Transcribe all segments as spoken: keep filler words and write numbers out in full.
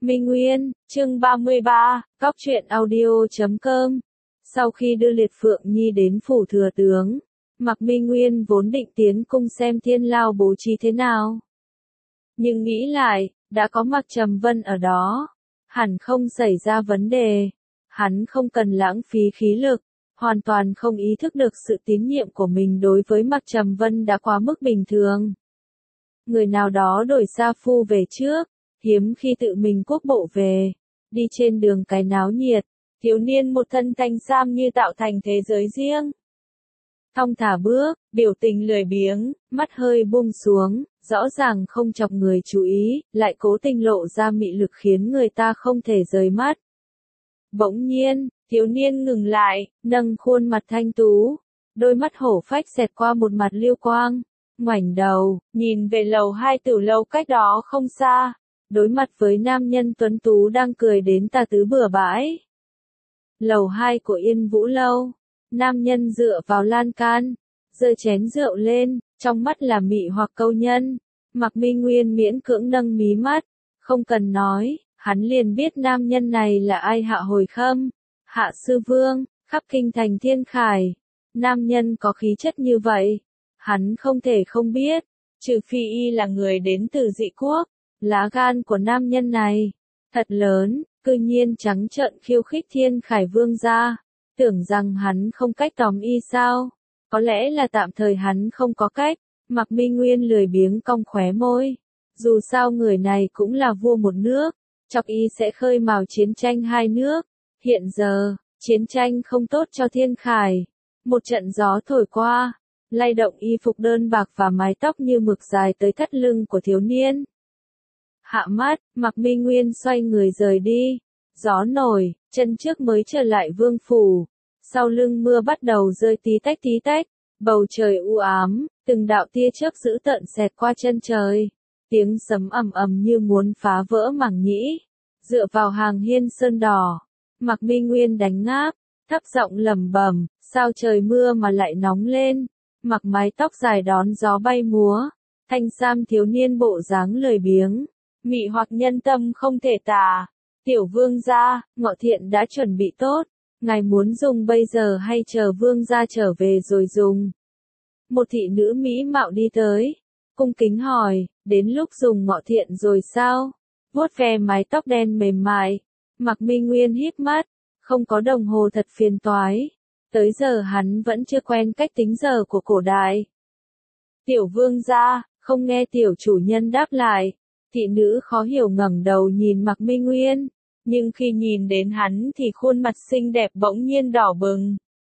Minh Nguyên, chương ba mươi ba, Cóc truyện audio chấm com. Sau khi đưa Liệt Phượng Nhi đến phủ thừa tướng, Mạc Minh Nguyên vốn định tiến cung xem Thiên Lao bố trí thế nào. Nhưng nghĩ lại, đã có Mạc Trầm Vân ở đó, hẳn không xảy ra vấn đề. Hắn không cần lãng phí khí lực, hoàn toàn không ý thức được sự tín nhiệm của mình đối với Mạc Trầm Vân đã quá mức bình thường. Người nào đó đổi sa phu về trước, hiếm khi tự mình quốc bộ về, đi trên đường cái náo nhiệt, thiếu niên một thân thanh sam như tạo thành thế giới riêng. Thong thả bước, biểu tình lười biếng, mắt hơi buông xuống, rõ ràng không chọc người chú ý, lại cố tình lộ ra mị lực khiến người ta không thể rời mắt. Bỗng nhiên, thiếu niên ngừng lại, nâng khuôn mặt thanh tú, đôi mắt hổ phách xẹt qua một mặt lưu quang, ngoảnh đầu, nhìn về lầu hai tử lâu cách đó không xa, đối mặt với nam nhân tuấn tú đang cười đến tà tứ bừa bãi. Lầu hai của Yên Vũ Lâu, nam nhân dựa vào lan can, giơ chén rượu lên, trong mắt là mị hoặc câu nhân. Mạc Minh Nguyên miễn cưỡng nâng mí mắt, không cần nói, hắn liền biết nam nhân này là ai. Hạ Hồi Khâm, Hạ Sư Vương, khắp kinh thành Thiên Khải. Nam nhân có khí chất như vậy, hắn không thể không biết, trừ phi y là người đến từ dị quốc. Lá gan của nam nhân này thật lớn, cư nhiên trắng trợn khiêu khích Thiên Khải Vương gia, tưởng rằng hắn không cách tóm y sao? Có lẽ là tạm thời hắn không có cách. Mạc Minh Nguyên lười biếng cong khóe môi, dù sao người này cũng là vua một nước, chọc y sẽ khơi mào chiến tranh hai nước. Hiện giờ, chiến tranh không tốt cho Thiên Khải. Một trận gió thổi qua, lay động y phục đơn bạc và mái tóc như mực dài tới thắt lưng của thiếu niên. Hạ mắt, Mạc Minh Nguyên xoay người rời đi. Gió nổi, chân trước mới trở lại vương phủ. Sau lưng mưa bắt đầu rơi tí tách tí tách. Bầu trời u ám, từng đạo tia chớp dữ tợn xẹt qua chân trời. Tiếng sấm ầm ầm như muốn phá vỡ màng nhĩ. Dựa vào hàng hiên sơn đỏ, Mạc Minh Nguyên đánh ngáp, thấp giọng lẩm bẩm, sao trời mưa mà lại nóng lên. Mặc mái tóc dài đón gió bay múa, thanh sam thiếu niên bộ dáng lười biếng, mị hoặc nhân tâm không thể tả. Tiểu vương gia, Ngọ Thiện đã chuẩn bị tốt, ngài muốn dùng bây giờ hay chờ vương gia trở về rồi dùng? Một thị nữ mỹ mạo đi tới, cung kính hỏi, đến lúc dùng Ngọ Thiện rồi sao? Vuốt ve mái tóc đen mềm mại, Mạc Minh Nguyên híp mắt, không có đồng hồ thật phiền toái. Tới giờ hắn vẫn chưa quen cách tính giờ của cổ đại. Tiểu vương gia, không nghe tiểu chủ nhân đáp lại. Thị nữ khó hiểu ngẩng đầu nhìn Mạc Minh Nguyên, nhưng khi nhìn đến hắn thì khuôn mặt xinh đẹp bỗng nhiên đỏ bừng.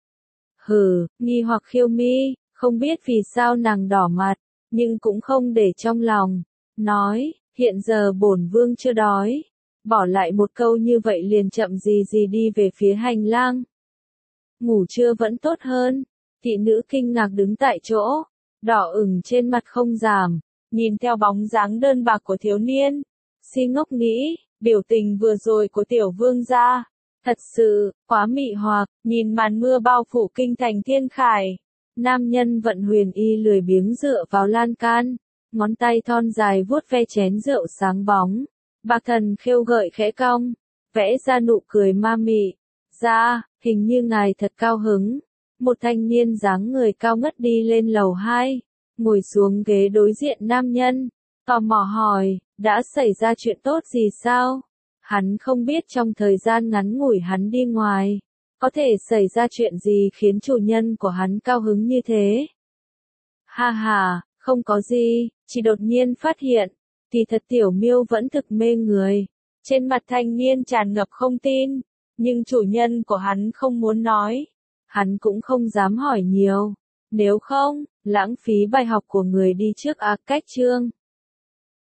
Hừ, nghi hoặc khiêu mi, không biết vì sao nàng đỏ mặt, nhưng cũng không để trong lòng. Nói, hiện giờ bổn vương chưa đói. Bỏ lại một câu như vậy liền chậm gì gì đi về phía hành lang. Ngủ trưa vẫn tốt hơn. Thị nữ kinh ngạc đứng tại chỗ, đỏ ửng trên mặt không giảm, nhìn theo bóng dáng đơn bạc của thiếu niên. Si ngốc nghĩ, biểu tình vừa rồi của tiểu vương gia, thật sự, quá mị hoặc. Nhìn màn mưa bao phủ kinh thành Thiên Khải, nam nhân vận huyền y lười biếng dựa vào lan can, ngón tay thon dài vuốt ve chén rượu sáng bóng. Bạc thần khêu gợi khẽ cong, vẽ ra nụ cười ma mị. Ra, hình như ngài thật cao hứng. Một thanh niên dáng người cao ngất đi lên lầu hai, ngồi xuống ghế đối diện nam nhân, tò mò hỏi, đã xảy ra chuyện tốt gì sao? Hắn không biết trong thời gian ngắn ngủi hắn đi ngoài, có thể xảy ra chuyện gì khiến chủ nhân của hắn cao hứng như thế. Ha ha, không có gì, chỉ đột nhiên phát hiện, thì thật tiểu miêu vẫn thực mê người. Trên mặt thanh niên tràn ngập không tin, nhưng chủ nhân của hắn không muốn nói. Hắn cũng không dám hỏi nhiều, nếu không, lãng phí bài học của người đi trước. À, cách chương